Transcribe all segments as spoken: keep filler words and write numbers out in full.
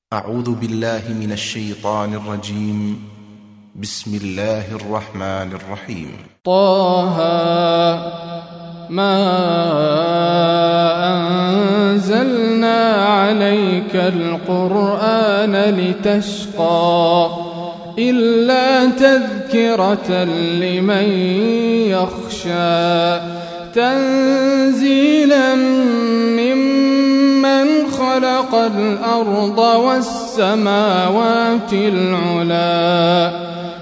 أعوذ بالله من الشيطان الرجيم. بسم الله الرحمن الرحيم. طه ما أنزلنا عليك القرآن لتشقى إلا تذكرة لمن يخشى تنزيلا ممن خلق الأرض والسماوات العلا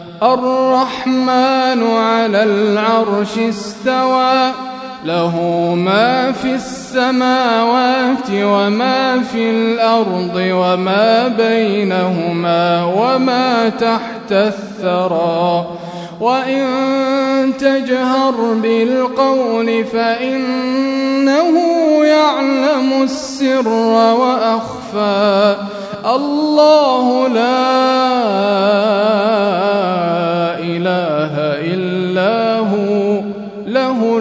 الرحمن على العرش استوى له ما في السماوات وما في الأرض وما بينهما وما تحت الثرى وإن تجهر بالقول فإنه يعلم السر وأخفى الله لا إله إلا هو له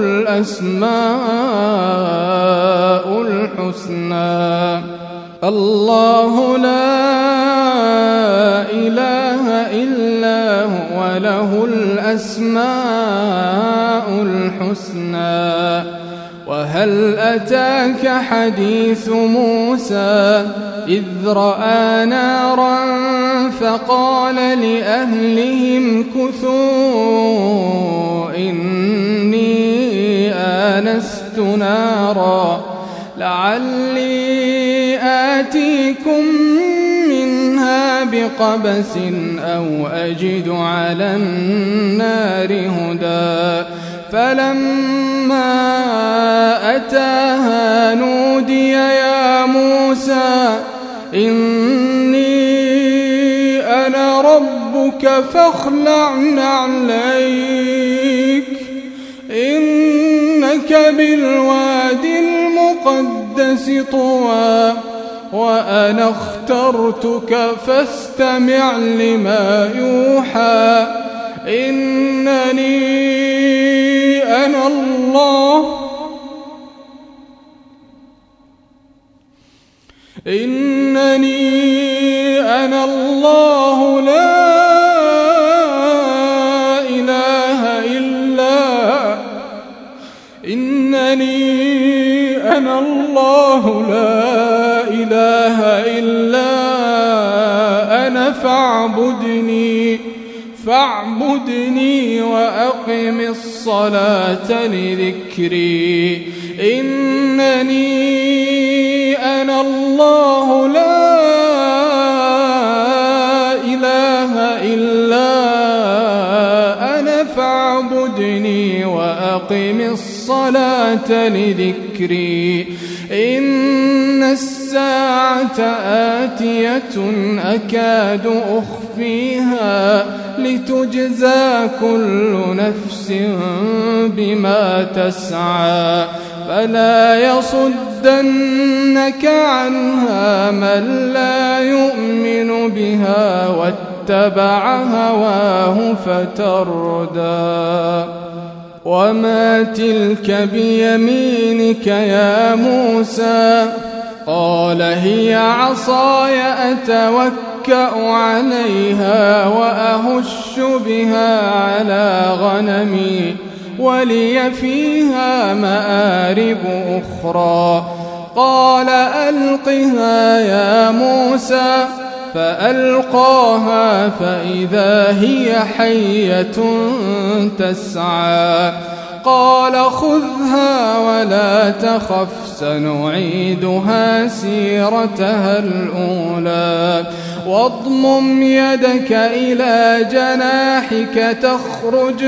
الأسماء الحسنى الله لا إله إلا هو له الأسماء الحسنى وهل أتاك حديث موسى إذ رأى نارا فقال لأهلهم كثوا إني آنست نارا لعلي آتيكم منها بقبس أو أجد على النار هدى فلما أتاها نودي يا موسى إني أنا ربك فاخلع نعليك إنك بالوادي المقدس طوى وأنا اخترتك فاستمع لما يوحى إنني أنا الله إنني أنا الله لا إله إلا إنني أنا الله لا إله إلا أنا فاعبدني فاعبدني وأقم الصلاة لذكري إنني أنا الله لا إله إلا أنا فاعبدني وأقم الصلاة لذكري إن الساعة آتية أكاد أخفيها لتجزى كل نفس بما تسعى فلا يصدنك عنها من لا يؤمن بها واتبع هواه فتردى وما تلك بيمينك يا موسى قال هي عصاي أتوكأ عليها وأهش بها على غنمي ولي فيها مآرب أخرى قال ألقها يا موسى فألقاها فإذا هي حية تسعى قال خذها ولا تخف سنعيدها سيرتها الأولى واضمم يدك إلى جناحك تخرج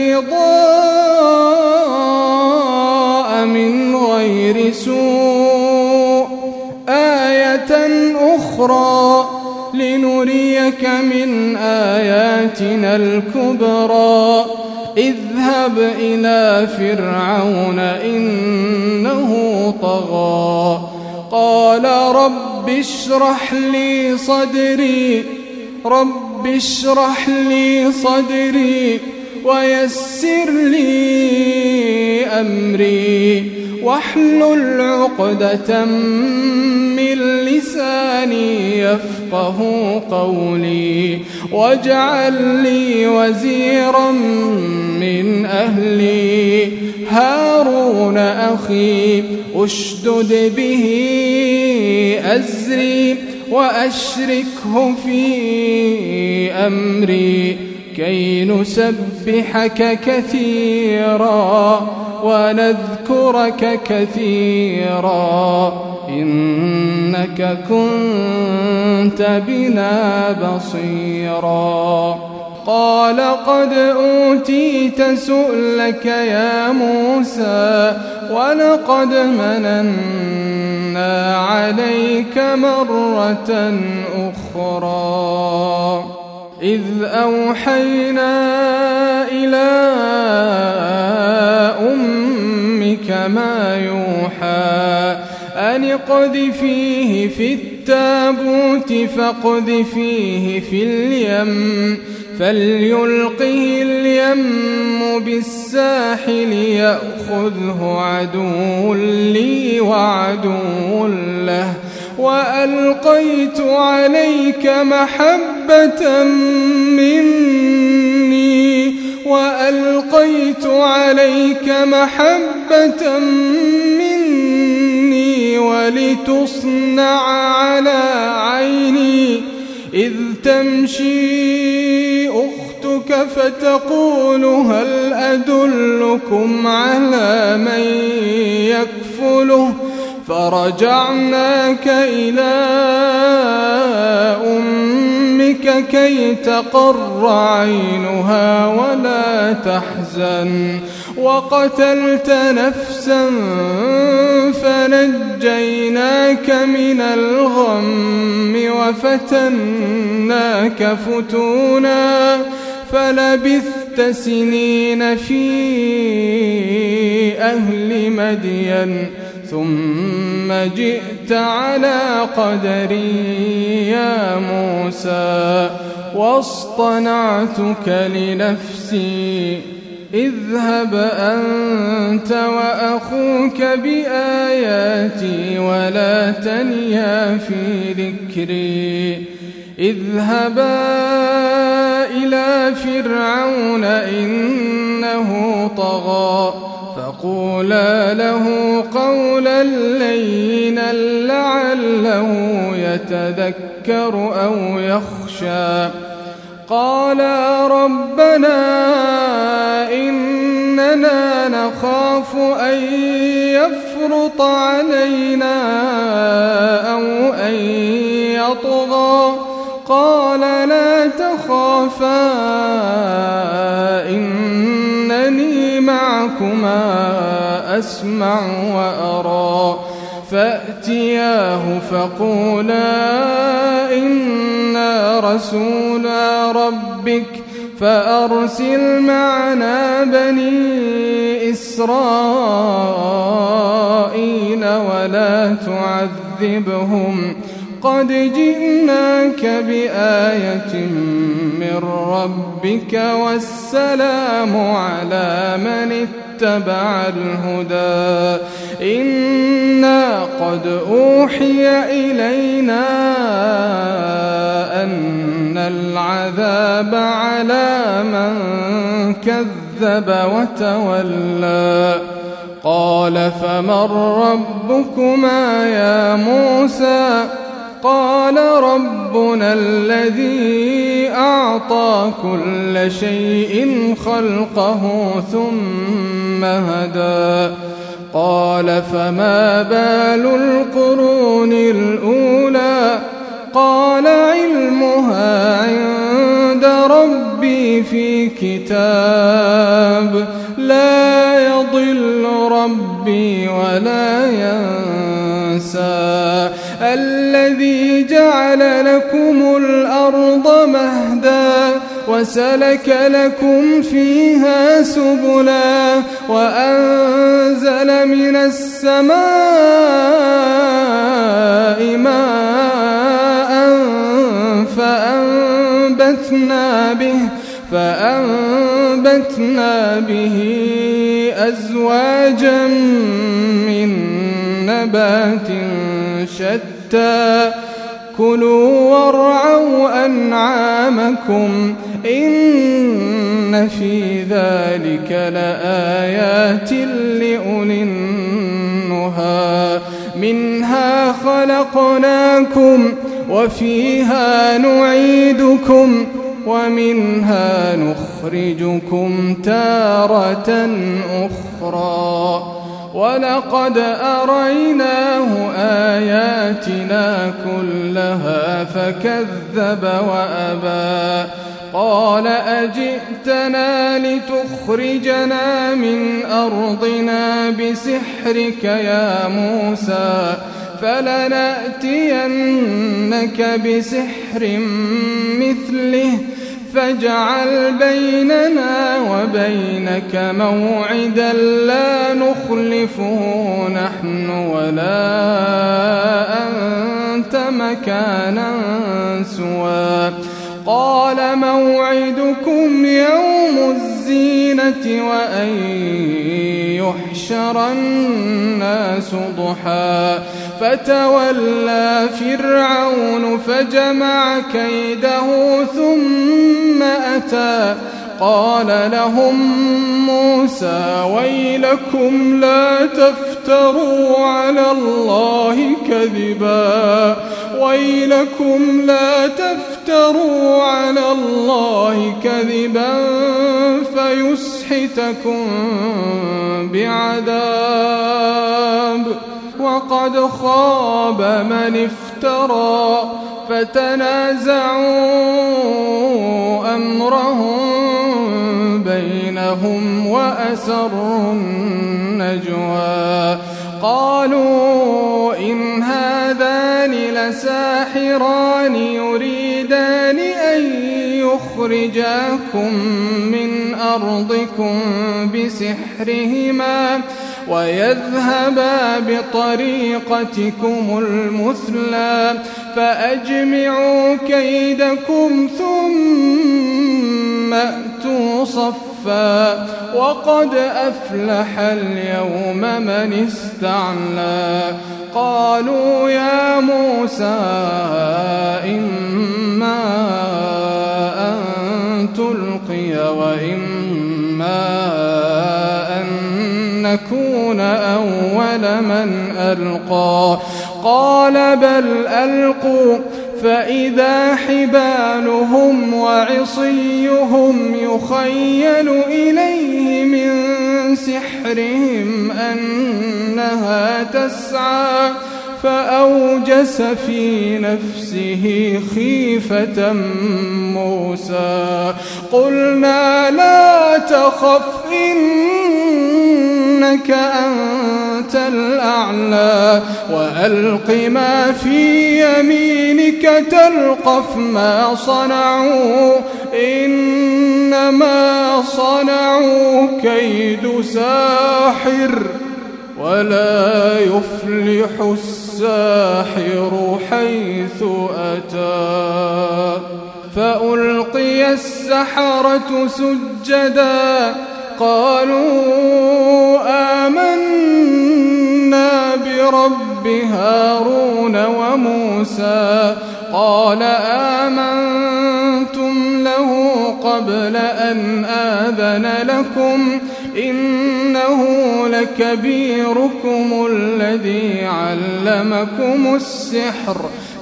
بيضاء من غير سوء آية أخرى لنريك من آياتنا الكبرى اذهب إلى فرعون إنه طغى قال رب اشرح لي صدري رب اشرح لي صدري ويسر لي أمري واحلل عقدة من لساني يفقهوا يفقه قولي واجعل لي وزيرا من أهلي هارون أخي أشدد به أزري وأشركه في أمري كي نسبحك كثيرا ونذكرك كثيرا إنك كنت بنا بصيرا. قال قد أوتيت سؤلك يا موسى ولقد مننا عليك مرة أخرى إذ أوحينا إلى أمك ما يوحى أن اقذفيه في التابوت فاقذفيه في اليم فليلقه اليم بالساحل يأخذه عدو لي وعدو له وألقيت عليك محبة مني وألقيت عليك محبة مني ولتصنع على عيني إذ تمشي أختك فتقول هل أدلكم على من يكفله فرجعناك إلى أمك كي تقر عينها ولا تحزن وقتلت نفسا فنجيناك من الغم وفتناك فتونا فلبثت سنين في أهل مدين ثم جئت على قدري يا موسى واصطنعتك لنفسي اذهب أنت وأخوك بآياتي ولا تنيا في ذكري اذهبا إلى فرعون إنه طغى فقولا له قولا لينا لعله يتذكر أو يخشى قالا ربنا إننا نخاف أن يفرط علينا أو أن يطغى قال لا تخافا إنني معكما أسمع وأرى فأتياه فقولا إنا رسولا ربك فأرسل معنا بني إسرائيل ولا تعذبهم قد جئناك بآية من ربك والسلام على من اتبع الهدى إنا قد أوحي إلينا أن العذاب على من كذب وتولى قال فمن ربكما يا موسى قال ربنا الذي أعطى كل شيء خلقه ثم هدى قال فما بال القرون الأولى قال علمها عند ربي في كتاب لا يضل ربي ولا ينسى الذي جعل لكم الأرض مهدا وسلك لكم فيها سبلا وأنزل من السماء ماء فأنبتنا به فأنبتنا به أزواجا من نبات شتى كلوا وارعوا أنعامكم إن في ذلك لآيات لأولي النهى منها خلقناكم وفيها نعيدكم ومنها نخرجكم تارة أخرى ولقد أريناه آياتنا كلها فكذب وأبى قال أجئتنا لتخرجنا من أرضنا بسحرك يا موسى فلنأتينك بسحر مثله فاجعل بيننا وبينك موعدا لا نخلفه نحن ولا أنت مكانا سوى قال موعدكم يوم الزينة وأن يحشر الناس ضحى فتولى فرعون فجمع كيده ثم أتى قال لهم موسى ويلكم لا تفتروا على الله كذبا ويلكم لا تفتروا على الله كذبا فيسحتكم بعذاب وقد خاب من افترى فتنازعوا أمرهم بينهم وأسروا النجوى قالوا إن هذان لساحران يريدان أن يخرجاكم من أرضكم بسحرهما ويذهبا بطريقتكم المثلى فأجمعوا كيدكم ثم أتوا صفا وقد أفلح اليوم من استعلى قالوا يا موسى إما أن تلقي وإما أن نكون أول من ألقى قال بل ألقوا فإذا حبالهم وعصيهم يخيل إليه من سحرهم أنها تسعى فأوجس في نفسه خيفة موسى قلنا لا تخف إنك أنت الأعلى وألق ما في يمينك تلقف ما صنعوا إنما صنعوا كيد ساحر ولا يفلح الساحر حيث أتى فألقي السحرة سجدا قالوا آمنا برب هارون وموسى قال آمنتم له قبل أن آذن لكم إنه لكبيركم الذي علمكم السحر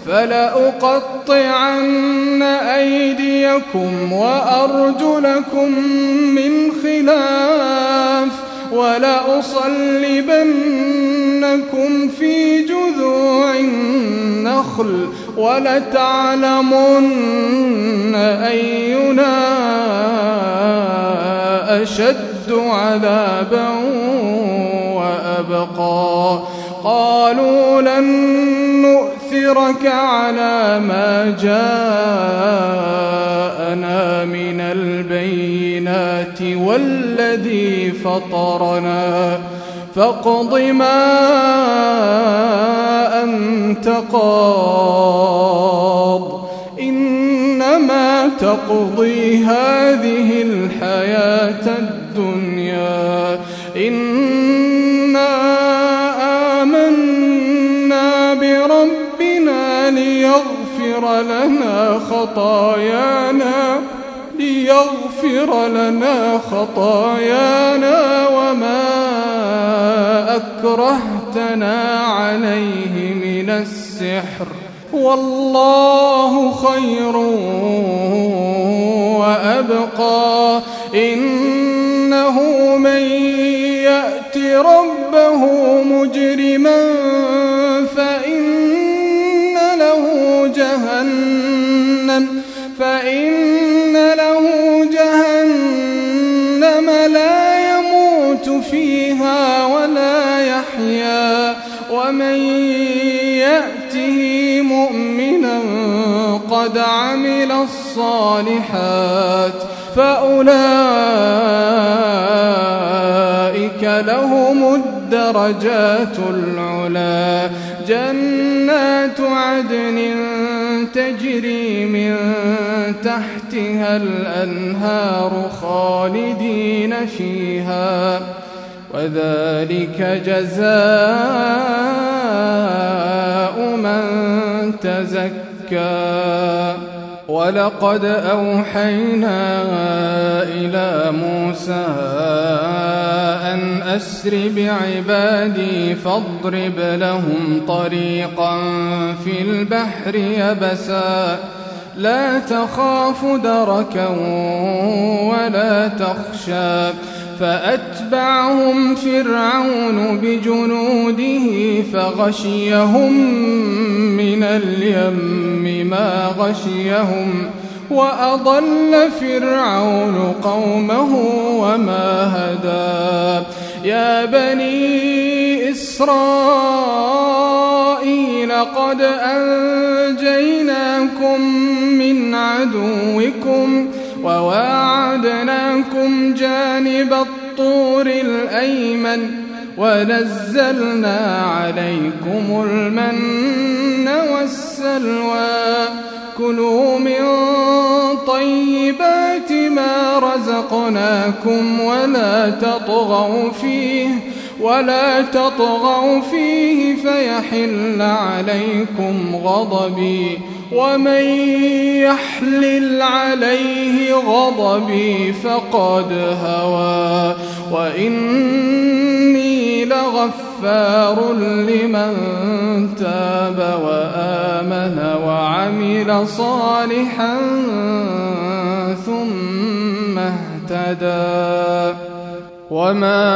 فلأقطعن أيديكم وأرجلكم من خلاف ولأصلبنكم في جذوع النخل ولتعلمن أينا أشد عذابا وأبقى قالوا لن نؤثرك على ما جاءنا من البينات والذي فطرنا فاقض ما أنت قاض إنما تقضي هذه الحياة الدنيا إنا آمنا بربنا ليغفر لنا خطايانا ليغفر لنا خطايانا وما أكرهتنا عليه من السحر والله خير وأبقى إنه من يأت ربه مجرما فإن له جهنم فإن له جهنم لا يموت فيها ولا يحيا ومن يأته مؤمنا قد عمل الصالحات فأولئك لهم الدرجات العلا جنات عدن تجري من تحتها الأنهار خالدين فيها وذلك جزاء من تزكى ولقد أوحينا إلى موسى أن أسر بعبادي فاضرب لهم طريقا في البحر يبسا لا تخاف دركا ولا تخشى فأتبعهم فرعون بجنوده فغشيهم من اليم ما غشيهم وأضل فرعون قومه وما هدى يا بني إسرائيل قد أنجيناكم من عدوكم وواعدناكم جانب الطور الأيمن ونزلنا عليكم المن والسلوى كلوا من طيبات ما رزقناكم ولا تطغوا فيه ولا تطغوا فيه فيحل عليكم غضبي ومن يحلل عليه غضبي فقد هوى وإني لغفار لمن تاب وآمن وعمل صالحا ثم اهتدى وما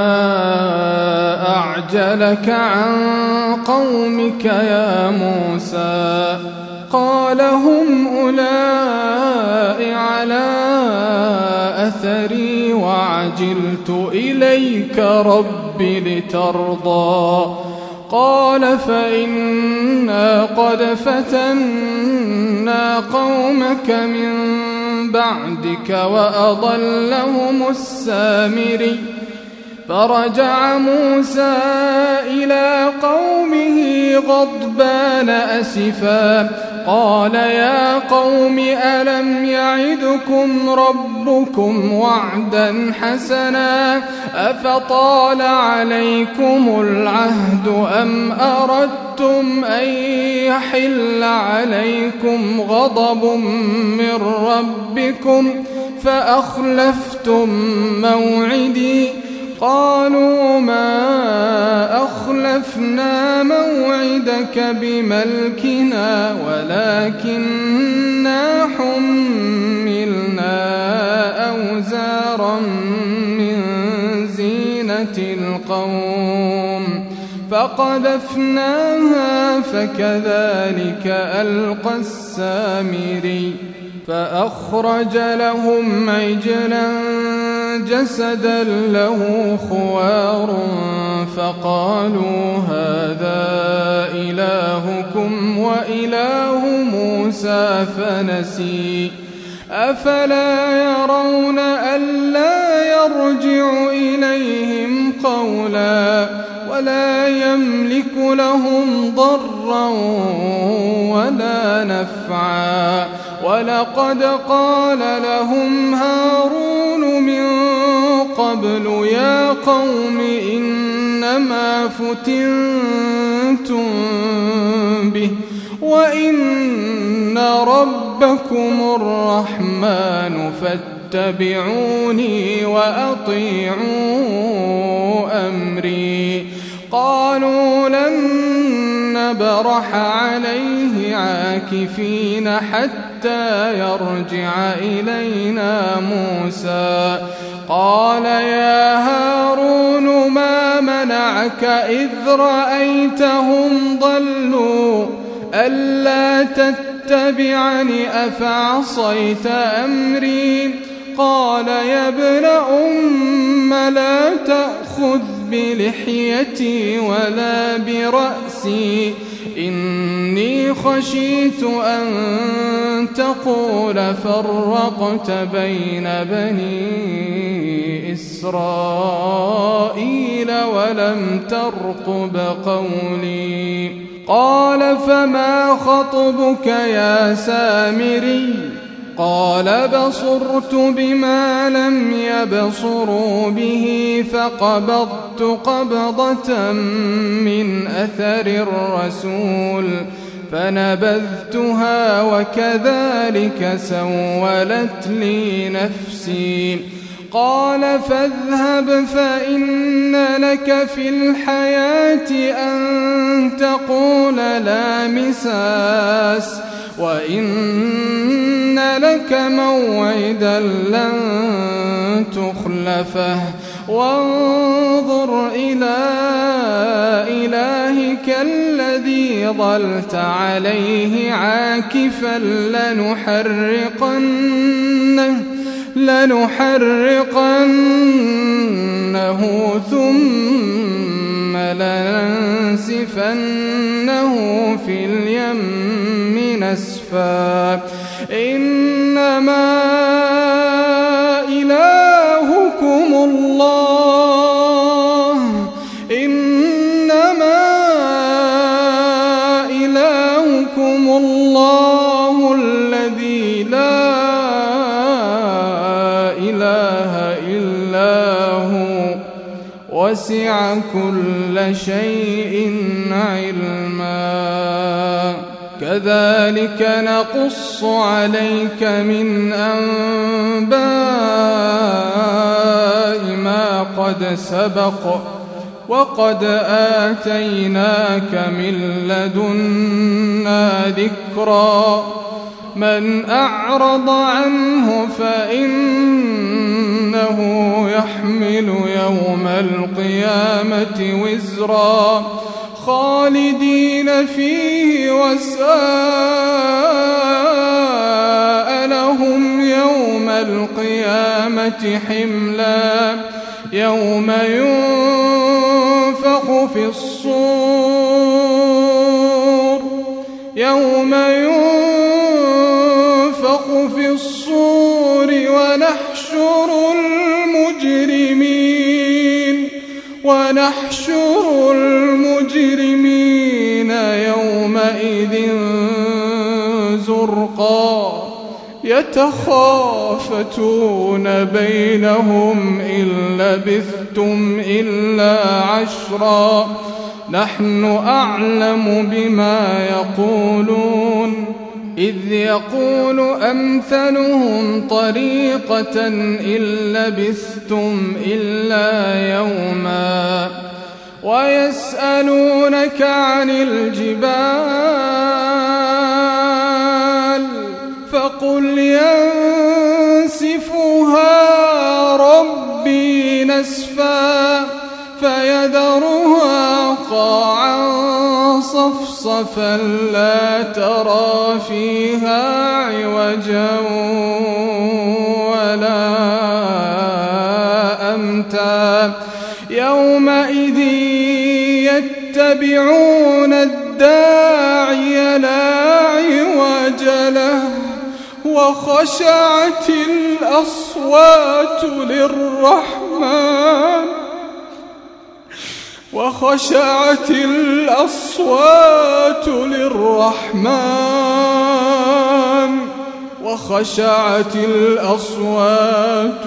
أعجلك عن قومك يا موسى قال هم أولئك على أثري وعجلت إليك رب لترضى قال فإنا قد فتنا قومك من بعدك وأضلهم السامري فرجع موسى إلى قومه غضبان أسفا قال يا قوم ألم يعدكم ربكم وعدا حسنا أفطال عليكم العهد أم أردتم أن يحل عليكم غضب من ربكم فأخلفتم موعدي قالوا ما أخلفنا موعدك بملكنا ولكننا حملنا أوزارا من زينة القوم فقذفناها فكذلك ألقى السامري فأخرج لهم عجلا جسدا له خوار فقالوا هذا إلهكم وإله موسى فنسي أفلا يرون ألا يرجع إليهم قولا ولا يملك لهم ضرا ولا نفعا ولقد قال لهم هارون من قبل يا قوم إنما فتنتم به وإن رب ربكم الرحمن فاتبعوني وأطيعوا أمري. قالوا لن نبرح عليه عاكفين حتى يرجع إلينا موسى. قال يا هارون ما منعك إذ رأيتهم ضلوا ألا تتبعني أفعصيت أمري؟ قال يا ابن أم لا تأخذ بلحيتي ولا برأسي إني خشيت أن تقول فرقت بين بني إسرائيل ولم ترقب قولي. قال فما خطبك يا سامري؟ قال بصرت بما لم يبصروا به فقبضت قبضة من أثر الرسول فنبذتها وكذلك سولت لي نفسي. قال فاذهب فإن لك في الحياة أن تقول لا مساس وإن لك موعدا لن تخلفه وانظر إلى إلهك الذي ظلت عليه عاكفا لنحرقنه لنحرقنه ثم لننسفنه في اليم نسفا. إنما إلهكم الله إنما إلهكم الله الذي لا إله إلا هو وسع كل شيء علما. كذلك نقص عليك من أنباء ما قد سبق وقد آتيناك من لدنا ذكرا. من أعرض عنه فإنه يحمل يوم القيامة وزرا خالدين فيه وساء لهم يوم القيامة حملا. يوم ينفخ في الصور يوم ينفخ في الصور ونحشر المجرمين ونحشر المجرمين يومئذ زرقا يتخافتون بينهم إن لبثتم إلا عشرا نحن أعلم بما يقولون إذ يقول أمثلهم طريقة إن لبثتم إلا يوما. ويسألونك عن الجبال فقل ينسفها ربي نسفا فيذرها قاعا صفصفا لا ترى فيها عوجا ولا أمتا. يومئذ يتبعون الداعي لا عوج له وخشعت الأصوات للرحمن وخشعت الأصوات للرحمن وخشعت الأصوات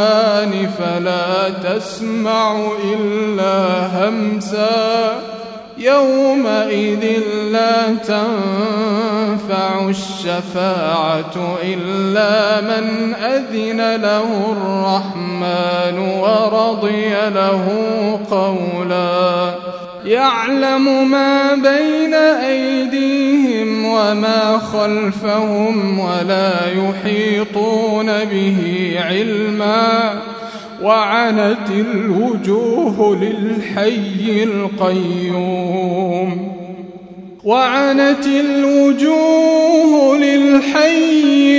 للرحمن فلا تسمع إلا همسا يومئذ لا تنفع الشفاعة إلا من أذن له الرحمن ورضي له قولا يعلم ما بين أيديهم وما خلفهم ولا يحيطون به علما وعنت الوجوه للحي القيوم وعنت الوجوه للحي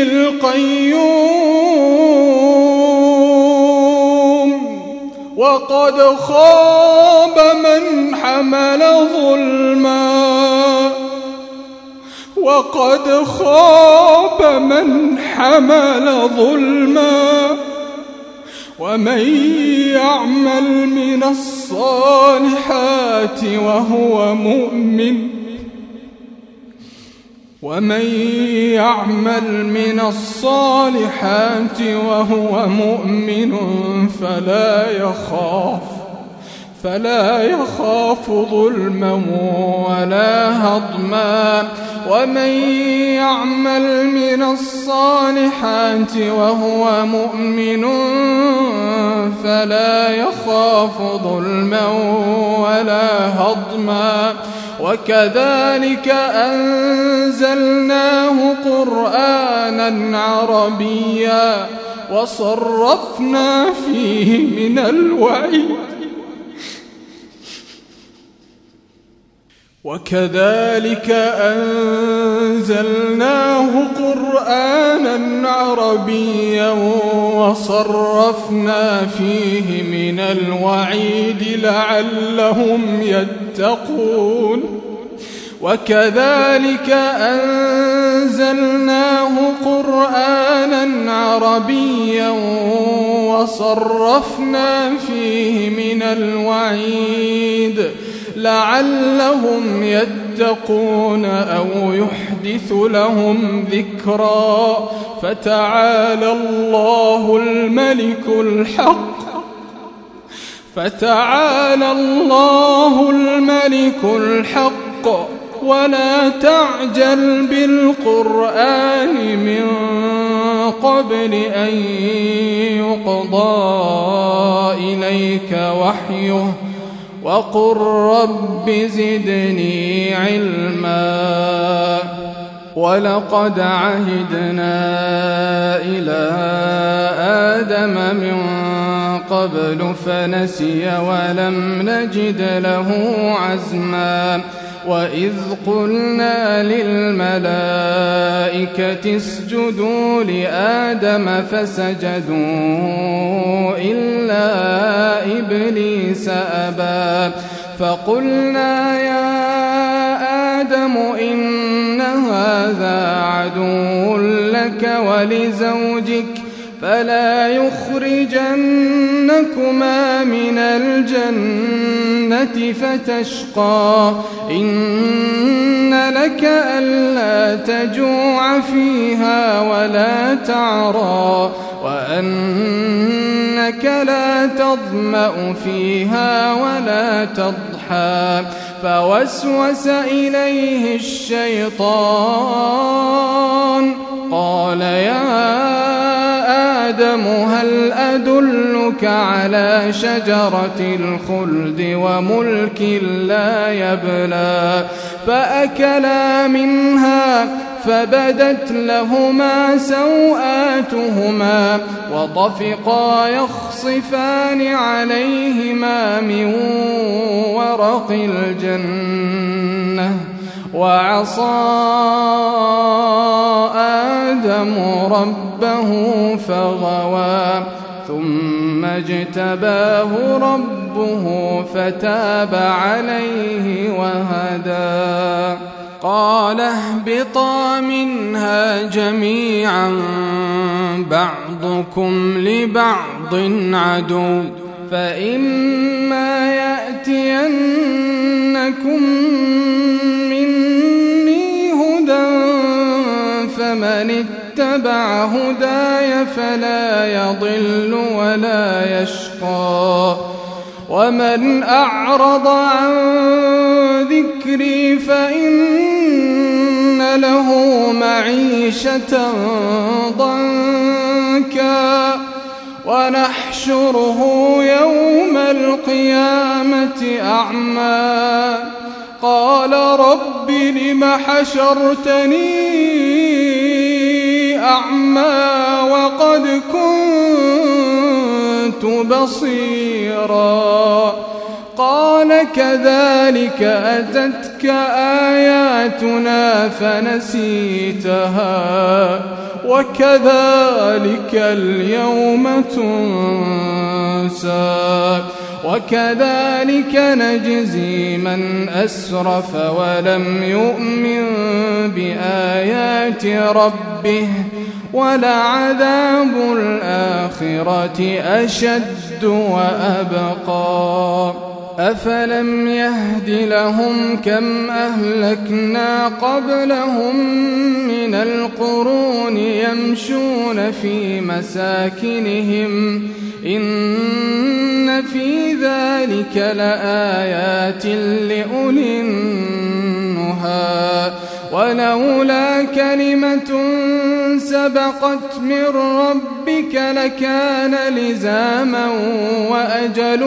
القيوم وقد خاب من حمل ظلما وقد خاب من حمل ظلما ومن يعمل من الصالحات وهو مؤمن ومن يعمل من الصالحات وهو مؤمن فلا يخاف فلا يخاف ظلما ولا هضما ومن يعمل من الصالحات وهو مؤمن فلا يخاف ظلما ولا هضما وكذلك أنزلناه قرآنا عربيا وصرفنا فيه من الوعيد وكذلك أنزلناه قرآنا عربيا وصرفنا فيه من الوعيد لعلهم يتقون وكذلك أنزلناه قرآنا عربيا وصرفنا فيه من الوعيد لعلهم يتقون أو يحدث لهم ذكرا فتعالى الله الملك الحق فتعالى الله الملك الحق ولا تعجل بالقرآن من قبل أن يقضى إليك وحيه وقل رب زدني علما ولقد عهدنا إلى آدم من قبل فنسي ولم نجد له عزما وإذ قلنا للملائكة اسجدوا لآدم فسجدوا إلا إبليس أبى فقلنا يا آدم إن هذا عدو لك ولزوجك فلا يخرجنكما من الجنة فتشقى إن لك ألا تجوع فيها ولا تعرى وأنك لا تظمأ فيها ولا تضحى فوسوس إليه الشيطان قال يا آدم هل أدلك على شجرة الخلد وملك لا يبلى فأكلا منها فبدت لهما سوآتهما وطفقا يخصفان عليهما من ورق الجنة وعصى آدم ربه فغوى ثم اجتباه ربه فتاب عليه وهدى قال اهبطا منها جميعا بعضكم لبعض عدو فإما يأتينكم مني هدى فمن اتبع هداي فلا يضل ولا يشقى ومن أعرض عن ذكري فإن له معيشة ضنكا ونحشره يوم القيامة أعمى قال رب لم حشرتني أعمى وقد كنت بصيرا قال كذلك أتتك آياتنا فنسيتها وكذلك اليوم تنسى وكذلك نجزي من أسرف ولم يؤمن بآيات ربه ولعذاب الآخرة أشد وأبقى أفلم يهد لهم كم أهلكنا قبلهم من القرون يمشون في مساكنهم إن في ذلك لآيات لأولي النهى ولولا كلمة سبقت من ربك لكان لزاما وأجل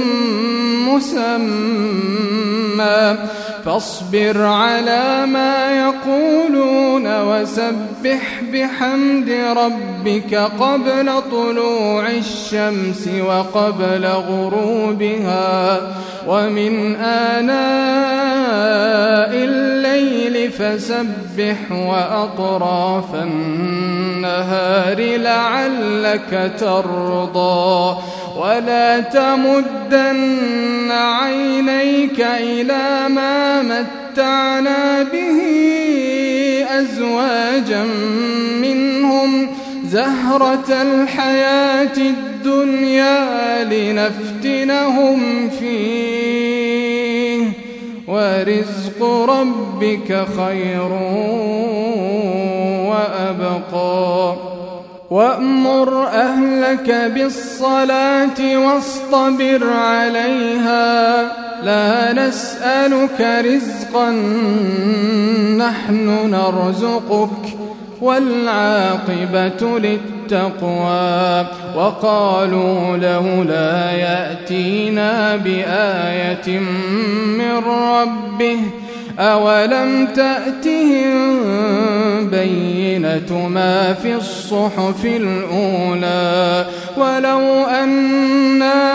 مسمى فاصبر على ما يقولون وسبح بحمد ربك قبل طلوع الشمس وقبل غروبها ومن آناء الليل فسبح وأطراف النهار لعلك ترضى ولا تمدن عينيك إلى ما متعنا به أزواجا منهم زهرة الحياة الدنيا لنفتنهم فيه ورزق ربك خير وأبقى وأمر أهلك بالصلاة واصطبر عليها لا نسألك رزقا نحن نرزقك والعاقبة للتقوى وقالوا لولا يأتينا بآية من ربه أولم تأتهم بينة ما في الصحف الأولى ولو أنا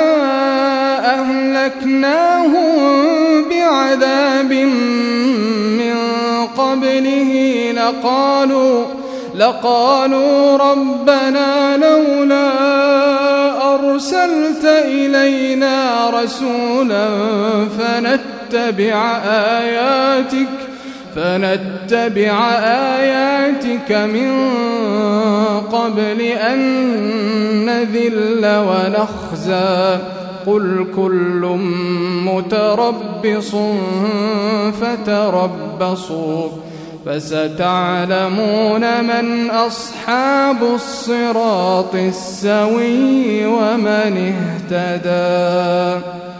أهلكناهم بعذاب من قبله لقالوا لقالوا ربنا لولا أرسلت إلينا رسولا فنتبع آياتك فنتبع آياتك من قبل أن نذل ونخزى قل كل متربص فتربصوا فستعلمون من أصحاب الصراط السوي ومن اهتدى.